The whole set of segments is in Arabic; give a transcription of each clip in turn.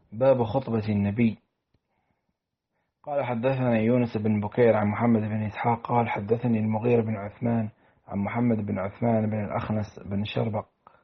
باب خطبة النبي. قال حدثنا يونس بن بكير عن محمد بن إسحاق قال حدثني المغيرة بن عثمان عن محمد بن عثمان بن الأخنس بن شربق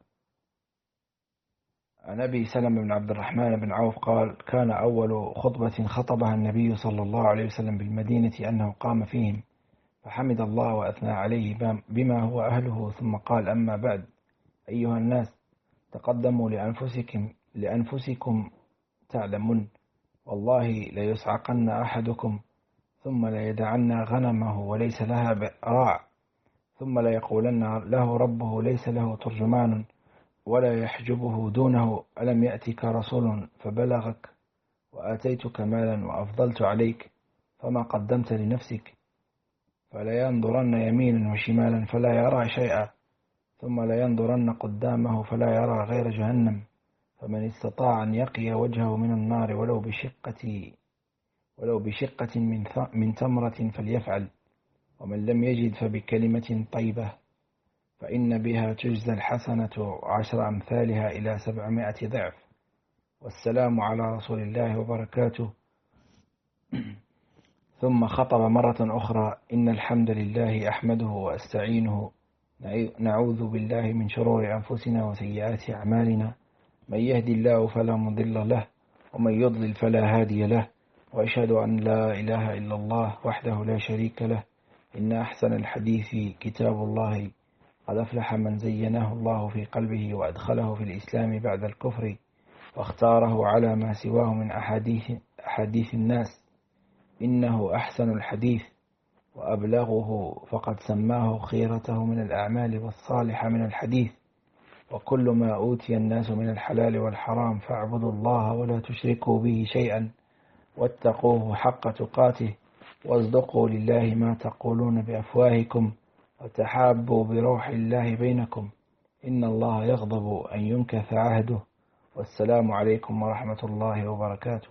عن أبي سلمة بن عبد الرحمن بن عوف قال كان أول خطبة خطبها النبي صلى الله عليه وسلم بالمدينة أنه قام فيهم فحمد الله وأثنى عليه بما هو أهله، ثم قال: أما بعد، أيها الناس، تقدموا لأنفسكم تعلمون، والله ليصعقن أحدكم ثم ليدعن غنمه وليس لها راع، ثم ليقولن له ربه ليس له ترجمان ولا يحجبه دونه: ألم يأتك رسول فبلغك وآتيتك مالا وأفضلت عليك فما قدمت لنفسك؟ فلينظرن يمينا وشمالا فلا يرى شيئا، ثم لينظرن قدامه فلا يرى غير جهنم، فمن استطاع أن يقي وجهه من النار ولو بشقة من تمرة فليفعل، ومن لم يجد فبكلمة طيبة، فإن بها تجزى الحسنة 10 أمثالها إلى 700 ضعف. والسلام على رسول الله وبركاته. ثم خطب مرة أخرى: إن الحمد لله أحمده وأستعينه، نعوذ بالله من شرور أنفسنا وسيئات أعمالنا، من يهدي الله فلا مضل له ومن يضلل فلا هادي له، وأشهد أن لا إله إلا الله وحده لا شريك له، إن أحسن الحديث كتاب الله، قد أفلح من زينه الله في قلبه وأدخله في الإسلام بعد الكفر واختاره على ما سواه من أحاديث الناس، إنه أحسن الحديث وأبلغه، فقد سماه خيرته من الأعمال والصالح من الحديث، وكل ما أوتي الناس من الحلال والحرام فاعبدوا الله ولا تشركوا به شيئا واتقوه حق تقاته، واصدقوا لله ما تقولون بأفواهكم، وتحابوا بروح الله بينكم، إن الله يغضب أن ينكث عهده. والسلام عليكم ورحمة الله وبركاته.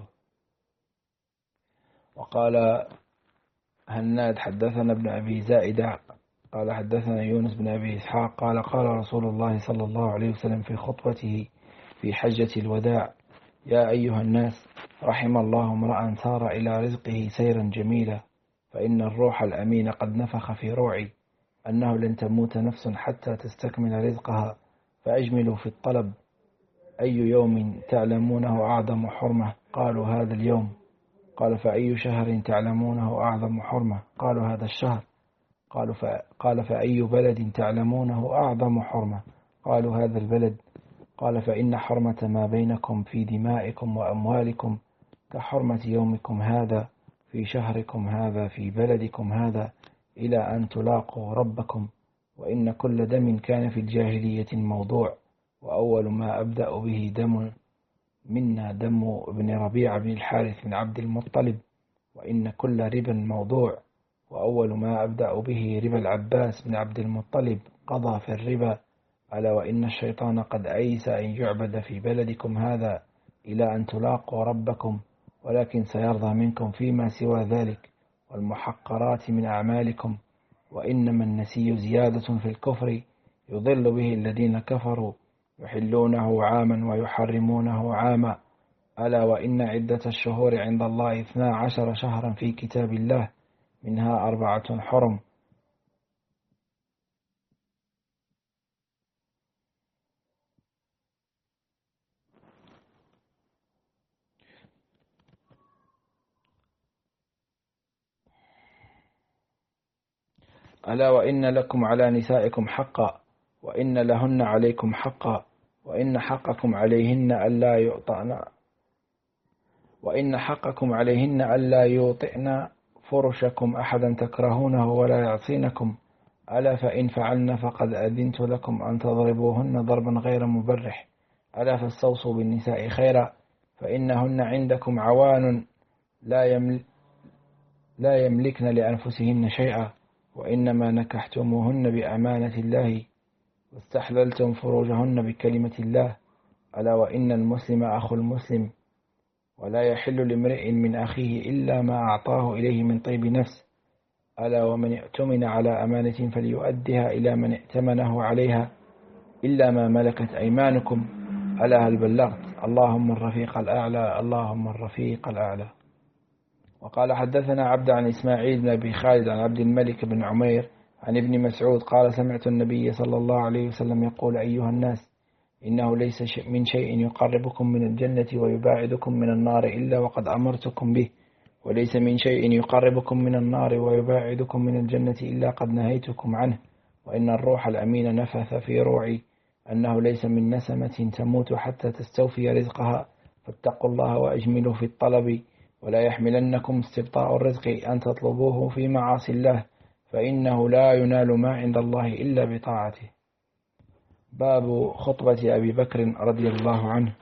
وقال هناد حدثنا ابن أبي زائدة قال حدثنا يونس بن أبي إسحاق قال قال رسول الله صلى الله عليه وسلم في خطبته في حجة الوداع: يا أيها الناس، رحم الله امرأ سار إلى رزقه سيرا جميلا، فإن الروح الأمين قد نفخ في روعي أنه لن تموت نفس حتى تستكمل رزقها، فأجملوا في الطلب. أي يوم تعلمونه أعظم حرمة؟ قالوا هذا اليوم. قال: فأي شهر تعلمونه أعظم حرمة؟ قالوا هذا الشهر. قال: فأي بلد تعلمونه أعظم حرمة؟ قالوا هذا البلد. قال: فإن حرمة ما بينكم في دمائكم وأموالكم كحرمة يومكم هذا في شهركم هذا في بلدكم هذا إلى أن تلاقوا ربكم، وإن كل دم كان في الجاهلية موضوع، وأول ما أبدأ به منا دم ابن ربيعة بن الحارث بن عبد المطلب، وإن كل ربا موضوع، وأول ما أبدأ به ربا العباس بن عبد المطلب قضى في الربا، ألا وإن الشيطان قد أيس أن يعبد في بلدكم هذا إلى أن تلاقوا ربكم، ولكن سيرضى منكم فيما سوى ذلك والمحقرات من أعمالكم، وإنما النسي زيادة في الكفر يضل به الذين كفروا، يحلونه عاما ويحرمونه عاما، ألا وإن عدة الشهور عند الله 12 شهرا في كتاب الله، منها 4 حرم. ألا وإن لكم على نسائكم حقا، وإن لهن عليكم حقا، وإن حقكم عليهن ألا يوطئن فرشكم أحدا تكرهونه ولا يعصينكم، ألا فإن فعلن فقد أذنت لكم أن تضربوهن ضربا غير مبرح، ألا فاستوصوا بالنساء خيرا، فإنهن عندكم عوان لا يملكن لأنفسهن شيئا، وإنما نكحتموهن بأمانة الله واستحللتم فروجهن بكلمة الله، ألا وإن المسلم أخو المسلم، ولا يحل لامرئ من أخيه إلا ما أعطاه إليه من طيب نفس، ألا ومن اؤتمن على أمانة فليؤدها إلى من ائتمنه عليها، إلا ما ملكت أيمانكم، ألا هل بلغت؟ اللهم الرفيق الأعلى اللهم الرفيق الأعلى. وقال حدثنا عبد عن إسماعيل بن أبي خالد عن عبد الملك بن عمير عن ابن مسعود قال سمعت النبي صلى الله عليه وسلم يقول أيها الناس إنه ليس من شيء يقربكم من الجنة ويباعدكم من النار إلا وقد أمرتكم به، وليس من شيء يقربكم من النار ويباعدكم من الجنة إلا قد نهيتكم عنه، وإن الروح الأمين نفث في روعي أنه ليس من نسمة تموت حتى تستوفي رزقها، فاتقوا الله وأجملوا في الطلب، ولا يحملنكم استبطاء الرزق أن تطلبوه في معاصي الله، فإنه لا ينال ما عند الله إلا بطاعته. باب خطبة أبي بكر رضي الله عنه.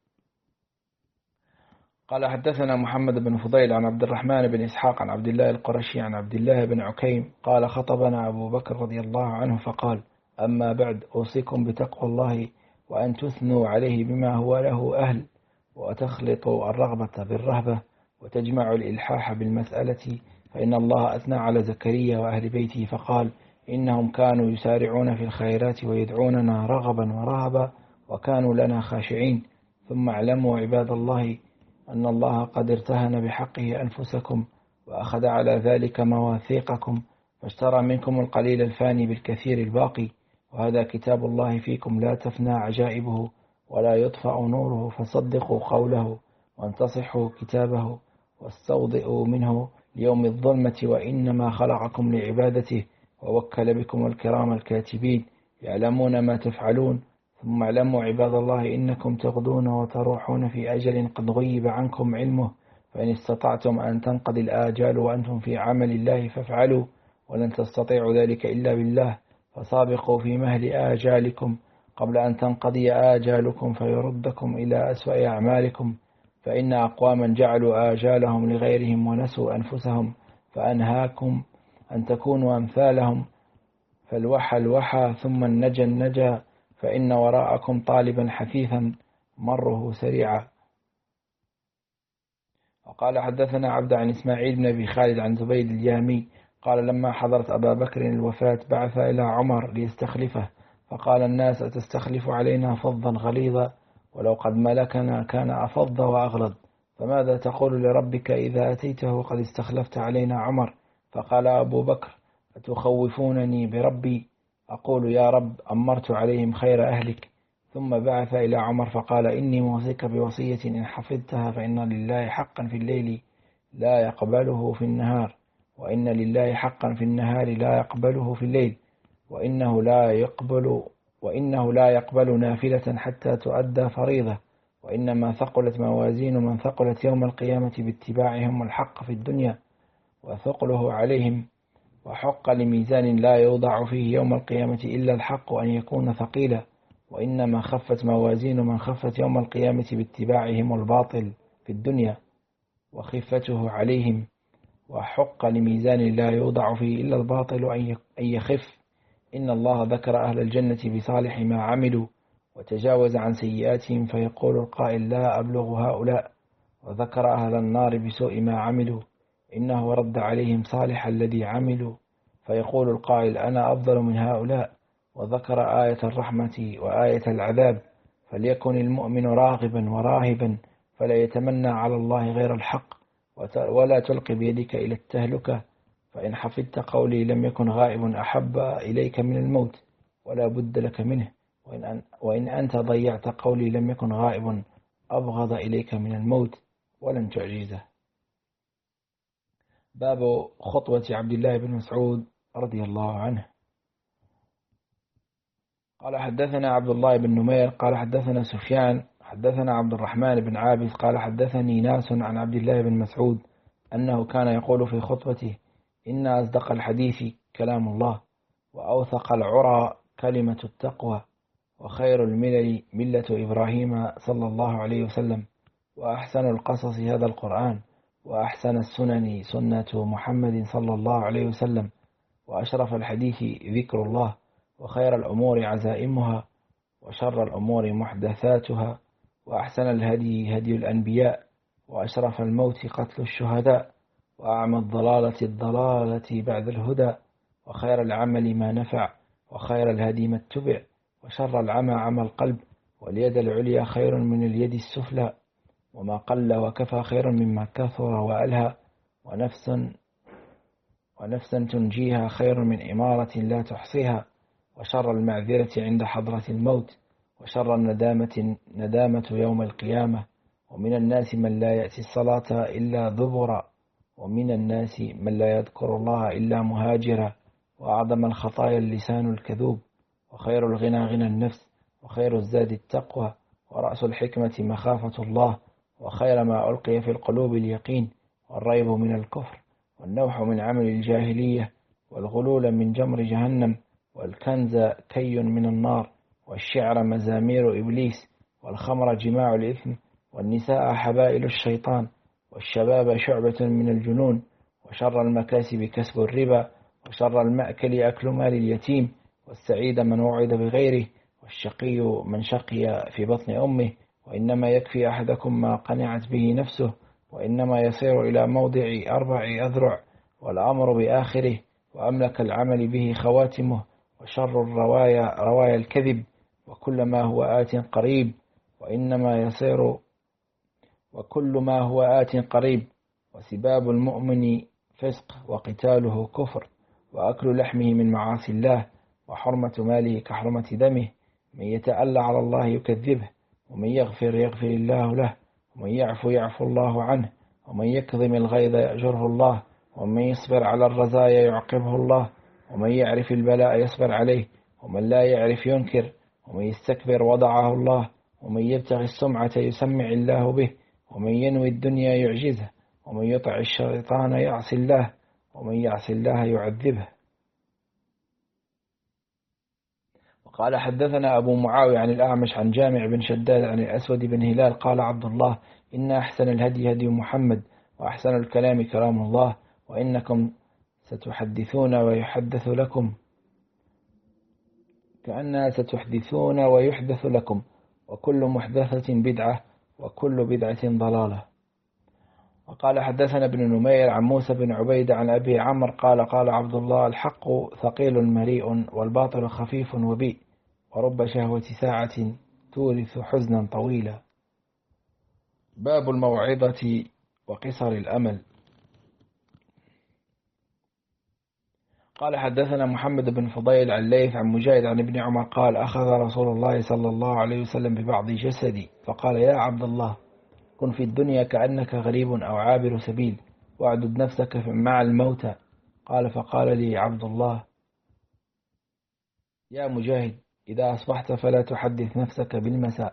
قال حدثنا محمد بن فضيل عن عبد الرحمن بن إسحاق عن عبد الله القرشي عن عبد الله بن عكيم قال خطبنا أبو بكر رضي الله عنه فقال أما بعد أوصيكم بتقوى الله وأن تثنوا عليه بما هو له أهل، وتخلطوا الرغبة بالرهبة، وتجمعوا الإلحاح بالمسألة، فإن الله أثنى على زكريا وأهل بيته فقال إنهم كانوا يسارعون في الخيرات ويدعوننا رغبا ورهبا وكانوا لنا خاشعين. ثم اعلموا عباد الله أن الله قد ارتهن بحقه أنفسكم وأخذ على ذلك مواثيقكم، فاشترى منكم القليل الفاني بالكثير الباقي، وهذا كتاب الله فيكم لا تفنى عجائبه ولا يطفأ نوره، فصدقوا قوله وانتصحوا كتابه واستوضئوا منه ليوم الظلمة، وإنما خلقكم لعبادته ووكل بكم الكرام الكاتبين يعلمون ما تفعلون. ثم اعلموا عباد الله إنكم تغدون وتروحون في أجل قد غيب عنكم علمه، فإن استطعتم أن تنقضي الآجال وأنتم في عمل الله فافعلوا، ولن تستطيعوا ذلك إلا بالله، فسابقوا في مهل آجالكم قبل أن تنقضي آجالكم فيردكم إلى أسوأ أعمالكم، فإن أقواما جعلوا آجالهم لغيرهم ونسوا أنفسهم، فأنهاكم أن تكونوا أمثالهم، فالوحى الوحى ثم النجى النجى، فإن وراءكم طالبا حثيثا مره سريعا. وقال حدثنا عبد عن إسماعيل بن أبي خالد عن زبيد اليامي قال لما حضرت أبا بكر الوفاة بعث إلى عمر ليستخلفه، فقال الناس أتستخلف علينا فظا غليظا، ولو قد ملكنا كان أفض وأغلظ، فماذا تقول لربك إذا أتيته قد استخلفت علينا عمر؟ فقال أبو بكر أتخوفونني بربي؟ أقول يا رب أمرت عليهم خير أهلك. ثم بعث إلى عمر فقال إني موصيك بوصية إن حفظتها فإن لله حقا في الليل لا يقبله في النهار، وإن لله حقا في النهار لا يقبله في الليل، وإنه لا يقبل نافلة حتى تؤدى فريضة، وإنما ثقلت موازين من ثقلت يوم القيامة باتباعهم الحق في الدنيا وثقله عليهم، وحق لميزان لا يوضع فيه يوم القيامة إلا الحق أن يكون ثقيلا، وإنما خفت موازين من خفت يوم القيامة باتباعهم الباطل في الدنيا وخفته عليهم، وحق لميزان لا يوضع فيه إلا الباطل أن يخف. إن الله ذكر أهل الجنة بصالح ما عملوا وتجاوز عن سيئاتهم، فيقول القائل لا أبلغ هؤلاء، وذكر أهل النار بسوء ما عملوا إنه رد عليهم صالح الذي عملوا، فيقول القائل أنا أفضل من هؤلاء، وذكر آية الرحمة وآية العذاب، فليكن المؤمن راغبا وراهبا فلا يتمنى على الله غير الحق، ولا تلقي بيدك إلى التهلكة، فإن حفظت قولي لم يكن غائب أحب إليك من الموت ولا بد لك منه، وإن أنت ضيعت قولي لم يكن غائب أبغض إليك من الموت ولن تعجزه. باب خطوة عبد الله بن مسعود رضي الله عنه. قال حدثنا عبد الله بن نمير قال حدثنا سفيان حدثنا عبد الرحمن بن عابس قال حدثني ناس عن عبد الله بن مسعود أنه كان يقول في خطبته إن أصدق الحديث كلام الله، وأوثق العرى كلمة التقوى، وخير الملل ملة إبراهيم صلى الله عليه وسلم، وأحسن القصص هذا القرآن، وأحسن السنن سنة محمد صلى الله عليه وسلم، وأشرف الحديث ذكر الله، وخير الأمور عزائمها، وشر الأمور محدثاتها، وأحسن الهدي هدي الأنبياء، وأشرف الموت قتل الشهداء، وأعمى الضلالة الضلالة بعد الهدى، وخير العمل ما نفع، وخير الهدي ما اتبع، وشر العمى عمى القلب، واليد العليا خير من اليد السفلى، وما قل وكفى خير مما كثر وألهى، ونفسا تنجيها خير من إمارة لا تحصيها، وشر المعذرة عند حضرة الموت، وشر ندامة يوم القيامة. ومن الناس من لا يأتي الصلاة إلا ذبرا، ومن الناس من لا يذكر الله إلا مهاجرا. وأعظم الخطايا اللسان الكذوب، وخير الغنى غنى النفس، وخير الزاد التقوى، ورأس الحكمة مخافة الله، وخير ما ألقي في القلوب اليقين، والريب من الكفر، والنوح من عمل الجاهلية، والغلول من جمر جهنم، والكنز كي من النار، والشعر مزامير إبليس، والخمر جماع الإثم، والنساء حبائل الشيطان، والشباب شعبة من الجنون، وشر المكاسب كسب الربا، وشر المأكل أكل مال اليتيم، والسعيد من وعد بغيره، والشقي من شقي في بطن أمه. وإنما يكفي أحدكم ما قنعت به نفسه، وإنما يصير إلى موضع 4 أذرع، والأمر بآخره، وأملك العمل به خواتمه. وشر روايا الكذب، وكل ما هو آت قريب، وكل ما هو آت قريب. وسباب المؤمن فسق، وقتاله كفر، وأكل لحمه من معاصي الله، وحرمة ماله كحرمة دمه. من يتألى على الله يكذبه، ومن يغفر الله له، ومن يعفو الله عنه، ومن يكظم الغيظ يأجره الله، ومن يصبر على الرزايا يعقبه الله، ومن يعرف البلاء يصبر عليه، ومن لا يعرف ينكر، ومن يستكبر وضعه الله، ومن يبتغي السمعة يسمع الله به، ومن ينوي الدنيا يعجزه، ومن يطع الشيطان يعصي الله، ومن يعصي الله يعذبه. وقال حدثنا أبو معاوية عن الأعمش عن جامع بن شداد عن الأسود بن هلال قال عبد الله: إن أحسن الهدي هدي محمد، وأحسن الكلام كلام الله، وإنكم ستحدثون ويحدث لكم، كأنها ستحدثون ويحدث لكم، وكل محدثة بدعة، وكل بدعة ضلالة. وقال حدثنا ابن نمير عن موسى بن عبيد عن أبي عمرو قال: قال عبد الله: الحق ثقيل مريء، والباطل خفيف وبيء، ورب شهوة ساعة تورث حزنا طويلا. باب الموعظة وقصر الأمل. قال حدثنا محمد بن فضيل عن ليث عن مجاهد عن ابن عمر قال: أخذ رسول الله صلى الله عليه وسلم ببعض جسدي فقال: يا عبد الله، كن في الدنيا كأنك غريب أو عابر سبيل، واعدد نفسك مع الموتى. قال: فقال لي عبد الله: يا مجاهد، إذا أصبحت فلا تحدث نفسك بالمساء،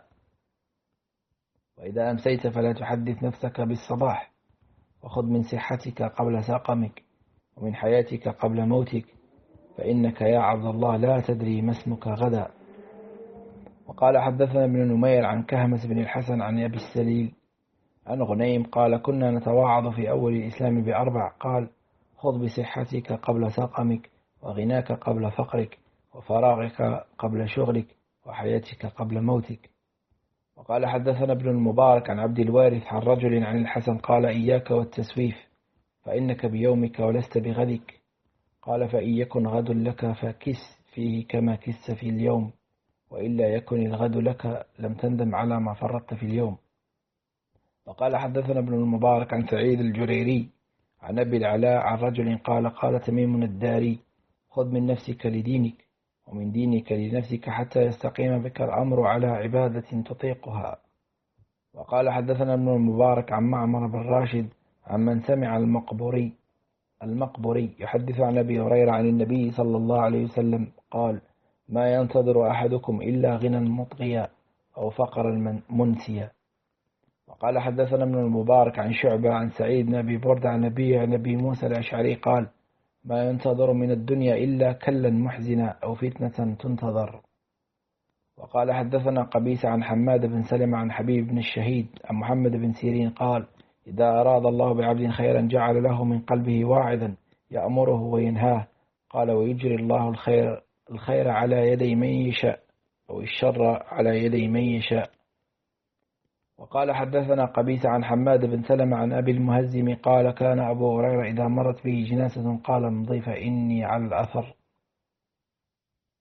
وإذا أمسيت فلا تحدث نفسك بالصباح، وخذ من صحتك قبل سقمك، ومن حياتك قبل موتك، فإنك يا عبد الله لا تدري ما اسمك غدا. وقال حدثنا ابن نمير عن كهمس بن الحسن عن أبي السليل عن غنيم قال: كنا نتواعظ في أول الإسلام ب4: قال: خذ بصحتك قبل سقمك، وغناك قبل فقرك، وفراغك قبل شغلك، وحياتك قبل موتك. وقال حدثنا ابن المبارك عن عبد الوارث عن رجل عن الحسن قال: إياك والتسويف، فإنك بيومك ولست بغدك. قال: فإن يكن غد لك فكس فيه كما كس في اليوم، وإلا يكن الغد لك لم تندم على ما فرطت في اليوم. وقال حدثنا ابن المبارك عن سعيد الجريري عن أبي العلاء عن رجل قال: قال تميم الداري: خذ من نفسك لدينك، ومن دينك لنفسك، حتى يستقيم بك الأمر على عبادة تطيقها. وقال حدثنا ابن المبارك عن معمر بن راشد عن من سمع المقبري يحدث عن أبي هريرة عن النبي صلى الله عليه وسلم قال: ما ينتظر أحدكم إلا غنى مطغيا أو فقرا منسيا. وقال حدثنا ابن المبارك عن شعبة عن سعيد بن أبي بردة عن نبي موسى الأشعري قال: ما ينتظر من الدنيا إلا كلا محزنا أو فتنة تنتظر. وقال حدثنا قبيس عن حماد بن سلمة عن حبيب بن الشهيد عن محمد بن سيرين قال: إذا أراد الله بعبد خيرا جعل له من قلبه واعظا يأمره وينهاه. قال: ويجري الله الخير على يدي من يشاء، أو الشر على يدي من يشاء. وقال حدثنا قبيس عن حماد بن سلمة عن أبي المهزم قال: كان أبو هريرة إذا مرت به جنازة قال: امضي فإني على الأثر.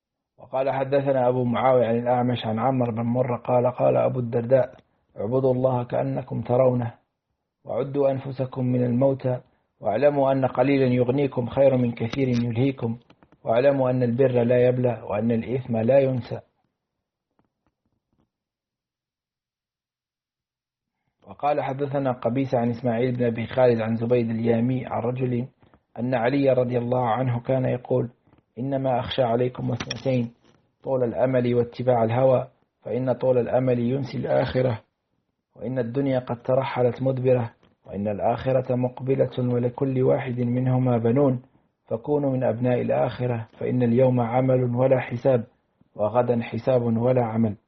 وقال حدثنا أبو معاوية عن الأعمش عن عمرو بن مرة قال قال أبو الدرداء اعبدوا الله كأنكم ترونه وعدوا أنفسكم من الموتى واعلموا أن قليلا يغنيكم خير من كثير يلهيكم واعلموا أن البر لا يبلى وأن الإثم لا ينسى. وقال حدثنا قبيسة عن إسماعيل بن أبي خالد عن زبيد اليامي عن رجل أن علي رضي الله عنه كان يقول إنما أخشى عليكم اثنتين طول الأمل واتباع الهوى فإن طول الأمل ينسي الآخرة وإن الدنيا قد ترحلت مدبرة وإن الآخرة مقبلة ولكل واحد منهما بنون فكونوا من أبناء الآخرة فإن اليوم عمل ولا حساب وغدا حساب ولا عمل.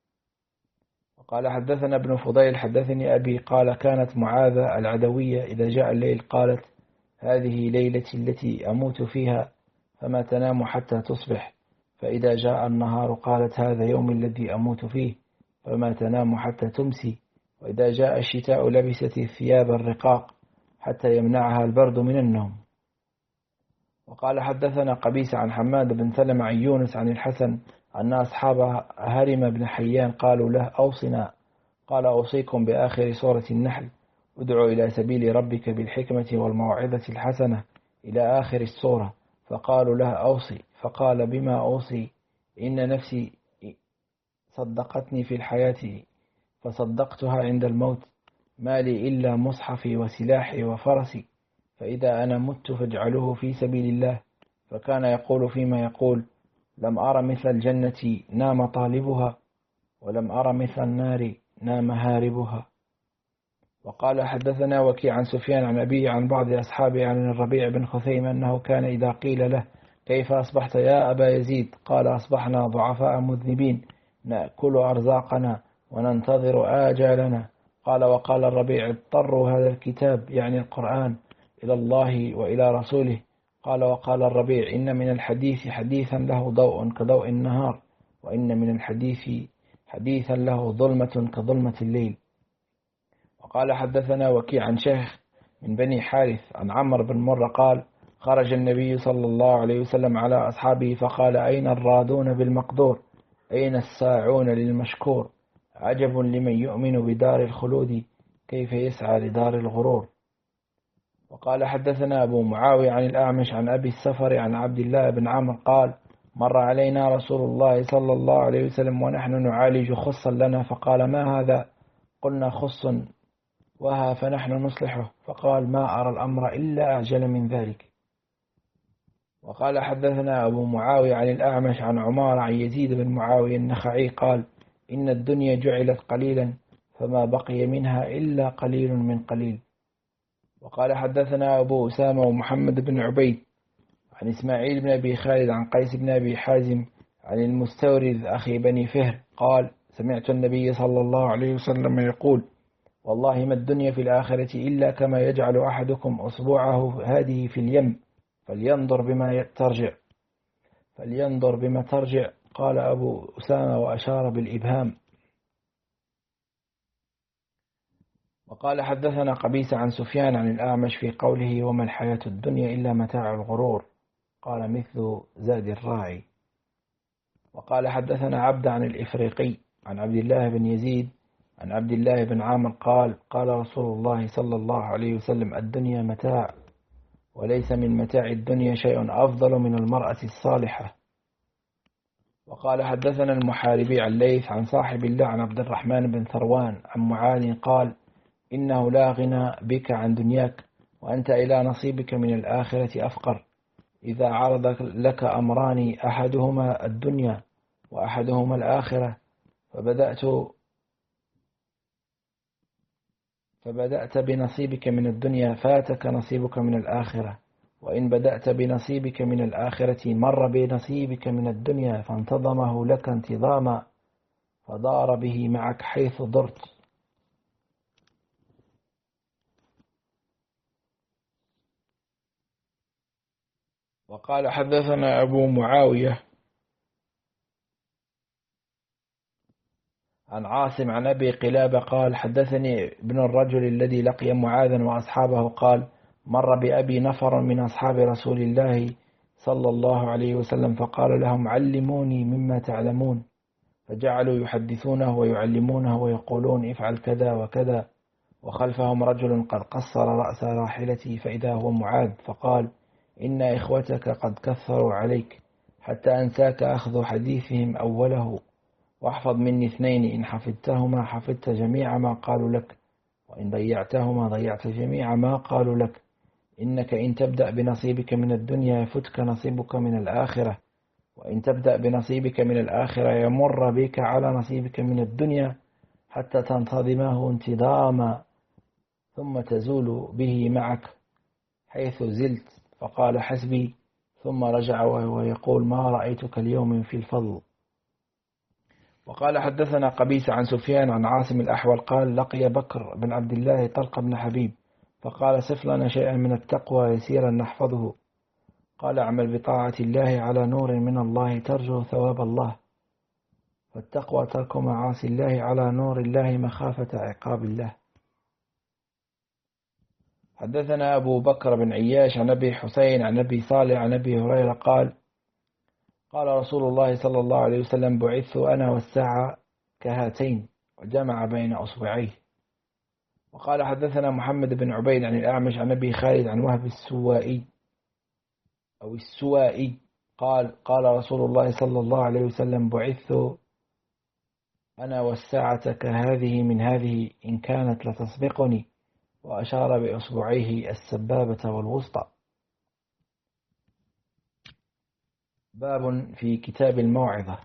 وقال حدثنا ابن فضيل حدثني أبي قال كانت معاذة العدوية إذا جاء الليل قالت هذه ليلتي التي أموت فيها فما تنام حتى تصبح فإذا جاء النهار قالت هذا يوم الذي أموت فيه فما تنام حتى تمسي وإذا جاء الشتاء لبست الثياب الرقاق حتى يمنعها البرد من النوم. وقال حدثنا قبيسة عن حماد بن سلمة عن يونس عن الحسن أن أصحاب هرم بن حيان قالوا له أوصنا قال أوصيكم بآخر سورة النحل ادعوا إلى سبيل ربك بالحكمة والموعظة الحسنة إلى آخر السورة فقالوا له أوصي فقال بما أوصي إن نفسي صدقتني في الحياة فصدقتها عند الموت ما لي إلا مصحفي وسلاحي وفرسي فإذا أنا مت فاجعلوه في سبيل الله فكان يقول فيما يقول لم أرى مثل الجنة نام طالبها ولم أرى مثل النار نام هاربها. وقال حدثنا وكيع عن سفيان عن أبيه عن بعض أصحابه عن الربيع بن خثيم أنه كان إذا قيل له كيف أصبحت يا أبا يزيد قال أصبحنا ضعفاء مذنبين نأكل أرزاقنا وننتظر آجالنا. قال وقال الربيع اضطروا هذا الكتاب يعني القرآن إلى الله وإلى رسوله. قال وقال الربيع إن من الحديث حديثا له ضوء كضوء النهار وإن من الحديث حديثا له ظلمة كظلمة الليل. وقال حدثنا وكيع عن شيخ من بني حارث عن عمرو بن مرة قال خرج النبي صلى الله عليه وسلم على أصحابه فقال أين الرادون بالمقدور أين الساعون للمشكور عجب لمن يؤمن بدار الخلود كيف يسعى لدار الغرور. وقال حدثنا أبو معاوية عن الأعمش عن أبي السفر عن عبد الله بن عمرو قال مر علينا رسول الله صلى الله عليه وسلم ونحن نعالج خصا لنا فقال ما هذا قلنا خص وها فنحن نصلحه فقال ما أرى الأمر إلا أعجل من ذلك. وقال حدثنا أبو معاوية عن الأعمش عن عمار عن يزيد بن معاوية النخعي قال إن الدنيا جعلت قليلا فما بقي منها إلا قليل من قليل. وقال حدثنا أبو أسامة ومحمد بن عبيد عن إسماعيل بن أبي خالد عن قيس بن أبي حازم عن المستورد أخي بني فهر قال سمعت النبي صلى الله عليه وسلم يقول والله ما الدنيا في الآخرة إلا كما يجعل أحدكم أصبعه هذه في اليم فلينظر بما ترجع. قال أبو أسامة وأشار بالإبهام. وقال حدثنا قبيسة عن سفيان عن الأعمش في قوله وما الحياة الدنيا إلا متاع الغرور قال مثل زاد الراعي. وقال حدثنا عبد عن الإفريقي عن عبد الله بن يزيد عن عبد الله بن عامر قال قال رسول الله صلى الله عليه وسلم الدنيا متاع وليس من متاع الدنيا شيء أفضل من المرأة الصالحة. وقال حدثنا المحاربي عن ليث عن صاحب الله عن عبد الرحمن بن ثروان عن معاذ قال إنه لا غنى بك عن دنياك وأنت إلى نصيبك من الآخرة أفقر إذا عرض لك أمران أحدهما الدنيا وأحدهما الآخرة فبدأت بنصيبك من الدنيا فاتك نصيبك من الآخرة وإن بدأت بنصيبك من الآخرة مر بنصيبك من الدنيا فانتظمه لك انتظاما فدار به معك حيث ضرت. وقال حدثنا أبو معاوية عن عاصم عن أبي قلابة قال حدثني ابن الرجل الذي لقي معاذا وأصحابه قال مر بأبي نفر من أصحاب رسول الله صلى الله عليه وسلم فقال لهم علموني مما تعلمون، فجعلوا يحدثونه ويعلمونه ويقولون افعل كذا وكذا. وخلفهم رجل قد قصر رأس راحلته فإذا هو معاذ، فقال إن إخوتك قد كثروا عليك حتى أنساك أخذ حديثهم أوله، واحفظ مني اثنين إن حفظتهما حفظت جميع ما قالوا لك، وإن ضيعتهما ضيعت جميع ما قالوا لك. إنك إن تبدأ بنصيبك من الدنيا يفتك نصيبك من الآخرة، وإن تبدأ بنصيبك من الآخرة يمر بك على نصيبك من الدنيا حتى تنتظمه انتظاما، ثم تزول به معك حيث زلت. فقال حسبي، ثم رجع وهو يقول ما رأيتك اليوم في الفضل. وقال حدثنا قبيس عن سفيان عن عاصم الأحول قال لقي بكر بن عبد الله طلق بن حبيب فقال صف لنا شيئا من التقوى يسيرا نحفظه. قال اعمل بطاعة الله على نور من الله ترجو ثواب الله، والتقوى ترك معاصي الله على نور الله مخافة عقاب الله. حدثنا أبو بكر بن عياش عن أبي حسين عن أبي صالح عن أبي هريرة قال قال رسول الله صلى الله عليه وسلم بعثت أنا والساعة كهاتين، وجمع بين أصبعيه. وقال حدثنا محمد بن عبيد عن الأعمش عن أبي خالد عن وهب السوائي قال قال رسول الله صلى الله عليه وسلم بعثت أنا والساعة كهذه من هذه إن كانت لتسبقني، وأشار بأصبعيه السبابة والوسطى. باب في كتاب الموعظة.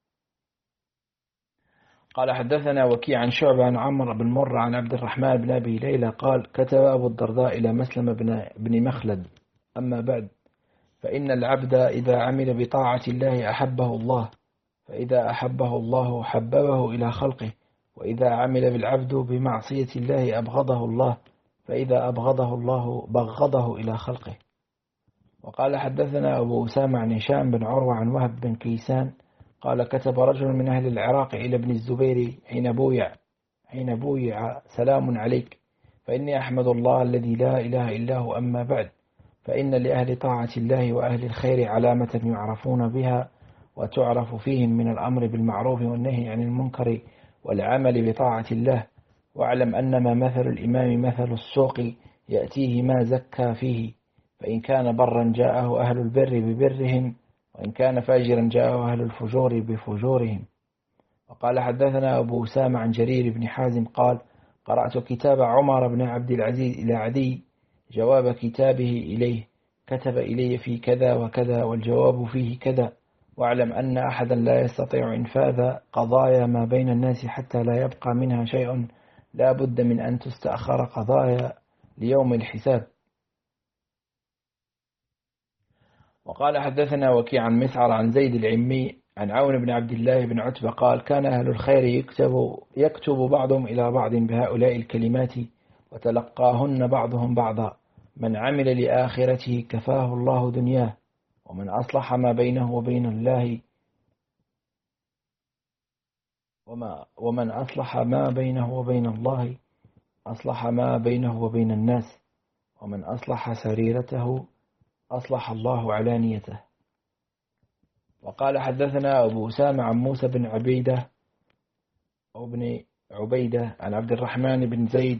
قال حدثنا وكيع عن شعبة عن عمرو بن مرة عن عبد الرحمن بن أبي ليلى قال كتب أبو الدرداء إلى مسلم بن مخلد أما بعد، فإن العبد إذا عمل بطاعة الله أحبه الله، فإذا أحبه الله حببه إلى خلقه، وإذا عمل بالعبد بمعصية الله أبغضه الله، فإذا أبغضه الله بغضه إلى خلقه. وقال حدثنا أبو أسامة عن هشام بن عروة عن وهب بن كيسان قال كتب رجل من أهل العراق إلى ابن الزبير حين بويع سلام عليك، فإني أحمد الله الذي لا إله إلا هو، أما بعد، فإن لأهل طاعة الله وأهل الخير علامة يعرفون بها وتعرف فيهم من الأمر بالمعروف والنهي عن المنكر والعمل بطاعة الله. واعلم أنما مثل الإمام مثل السوق يأتيه ما زكى فيه، فإن كان برا جاءه أهل البر ببرهم، وإن كان فاجرا جاءه أهل الفجور بفجورهم. وقال حدثنا أبو أسامة عن جرير بن حازم قال قرأت كتاب عمر بن عبد العزيز إلى عدي جواب كتابه إليه، كتب إلي في كذا وكذا والجواب فيه كذا، واعلم أن أحدا لا يستطيع إنفاذ قضايا ما بين الناس حتى لا يبقى منها شيء، لا بد من أن تستأخر قضايا ليوم الحساب. وقال حدثنا وكيع عن مسعر عن زيد العمي عن عون بن عبد الله بن عتبة قال كان أهل الخير يكتب بعضهم إلى بعض بهؤلاء الكلمات وتلقاهن بعضهم بعضا: من عمل لآخرته كفاه الله دنياه، ومن أصلح ما بينه وبين الله ومن أصلح ما بينه وبين الله أصلح ما بينه وبين الناس، ومن أصلح سريرته أصلح الله علانيته. وقال حدثنا أبو أسامة عن موسى بن عبيدة أو بن عبيدة عن عبد الرحمن بن زيد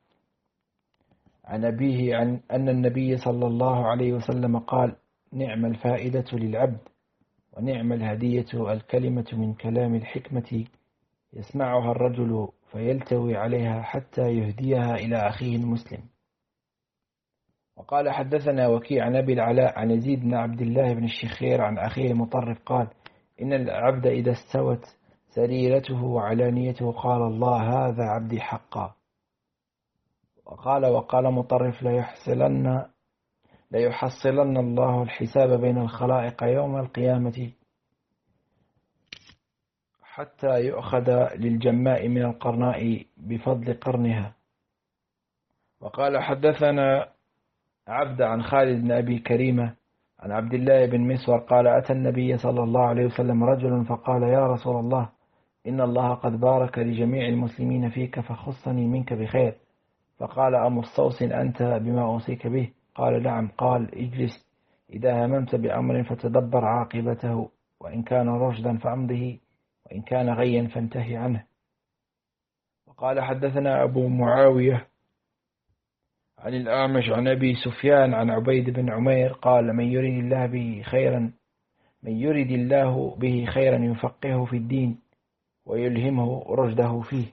عن أبيه عن أن النبي صلى الله عليه وسلم قال: نعم الفائدة للعبد، ونعم الهدية الكلمة من كلام الحكمة يسمعها الرجل فيلتوي عليها حتى يهديها إلى أخيه المسلم. وقال حدثنا وكيع عن أبي العلاء عن يزيد بن عبد الله بن الشخير عن أخيه مطرف قال: إن العبد إذا استوت سريرته وعلانيته قال الله هذا عبدي حقا. وقال مطرف: ليحصلن الله الحساب بين الخلائق يوم القيامة حتى يؤخذ للجماء من القرناء بفضل قرنها. وقال حدثنا عبد عن خالد بن أبي كريمة عن عبد الله بن مسور قال: أتى النبي صلى الله عليه وسلم رجل فقال: يا رسول الله، إن الله قد بارك لجميع المسلمين فيك فخصني منك بخير. فقال: أمستوصٍ أنت بما أوصيك به؟ قال: نعم. قال: اجلس إذا هممت بأمر فتدبر عاقبته، وإن كان رشدا فأمضه، وإن كان غيا فانتهي عنه. وقال حدثنا أبو معاوية عن الأعمش عن أبي سفيان عن عبيد بن عمير قال من يريد الله به خيرا يفقهه في الدين ويلهمه رشده فيه.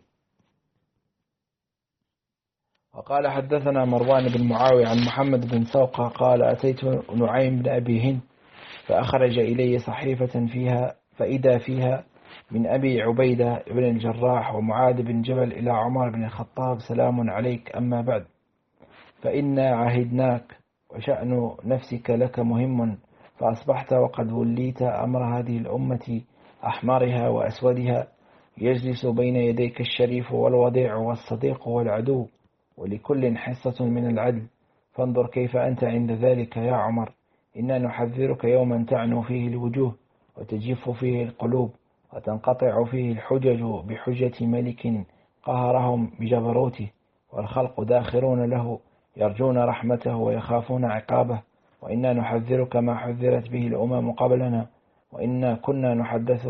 وقال حدثنا مروان بن معاوية عن محمد بن سوقة قال أتيت نعيم بن أبي هند فأخرج إلي صحيفة فإذا فيها من أبي عبيدة بن الجراح ومعاذ بن جبل إلى عمر بن الخطاب سلام عليك، أما بعد، فإنا عهدناك وشأن نفسك لك مهم، فأصبحت وقد وليت أمر هذه الأمة أحمرها وأسودها، يجلس بين يديك الشريف والوضيع والصديق والعدو، ولكل حصة من العدل، فانظر كيف أنت عند ذلك يا عمر. إنا نحذرك يوما تعنو فيه الوجوه وتجف فيه القلوب وتنقطع فيه الحجج بحجة ملك قهرهم بجبروته، والخلق داخرون له يرجون رحمته ويخافون عقابه. وإنا نحذرك ما حذرت به الأمم قبلنا، وإنا كنا نحدث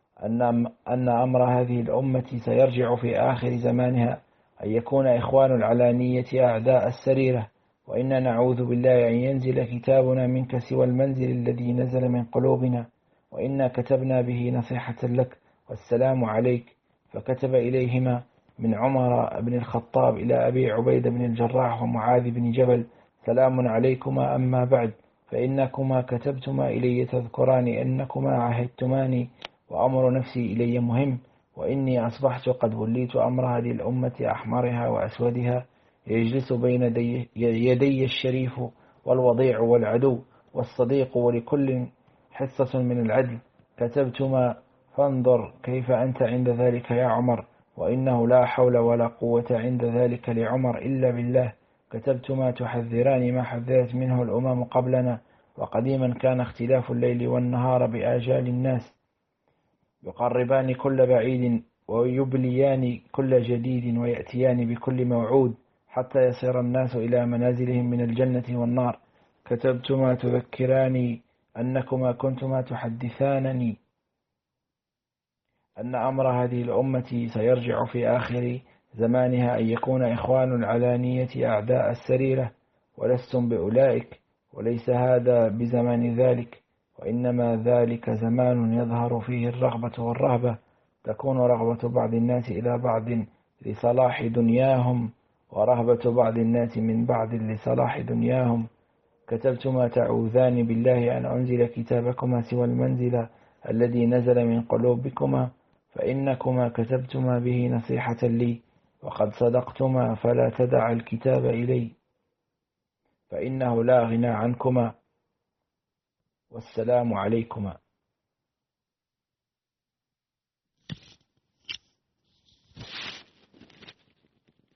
أن أمر هذه الأمة سيرجع في آخر زمانها أن يكون إخوان العلانية أعداء السريرة، وإنا نعوذ بالله أن ينزل كتابنا منك سوى المنزل الذي نزل من قلوبنا، وإنا كتبنا به نصيحة لك والسلام عليك. فكتب إليهما من عمر بن الخطاب إلى أبي عبيدة بن الجراح ومعاذ بن جبل سلام عليكما، أما بعد، فإنكما كتبتما إلي تذكران أنكما عهدتماني، وأمر نفسي إلي مهم، وإني أصبحت قد وليت أمر هذه الأمة أحمرها وأسودها، يجلس بين يدي الشريف والوضيع والعدو والصديق، ولكل حصة من العدل، كتبتما، فانظر كيف أنت عند ذلك يا عمر. وإنه لا حول ولا قوة عند ذلك لعمر إلا بالله. كتبتما تحذران ما حذرت منه الأمم قبلنا، وقديما كان اختلاف الليل والنهار بآجال الناس، يقربان كل بعيد ويبليان كل جديد ويأتيان بكل موعود، حتى يصير الناس إلى منازلهم من الجنة والنار. كتبتما تذكراني أنكما كنتما تحدثانني أن أمر هذه الأمة سيرجع في آخر زمانها أن يكون إخوان العلانية أعداء السريرة، ولستم بأولئك، وليس هذا بزمان ذلك، وإنما ذلك زمان يظهر فيه الرغبة والرهبة، تكون رغبة بعض الناس إلى بعض لصلاح دنياهم، ورهبة بعض الناس من بعض لصلاح دنياهم. كتبتما تعوذان بالله أن أنزل كتابكما سوى المنزل الذي نزل من قلوبكما، فإنكما كتبتما به نصيحة لي، وقد صدقتما، فلا تدع الكتاب إلي، فإنه لا غنى عنكما، والسلام عليكما.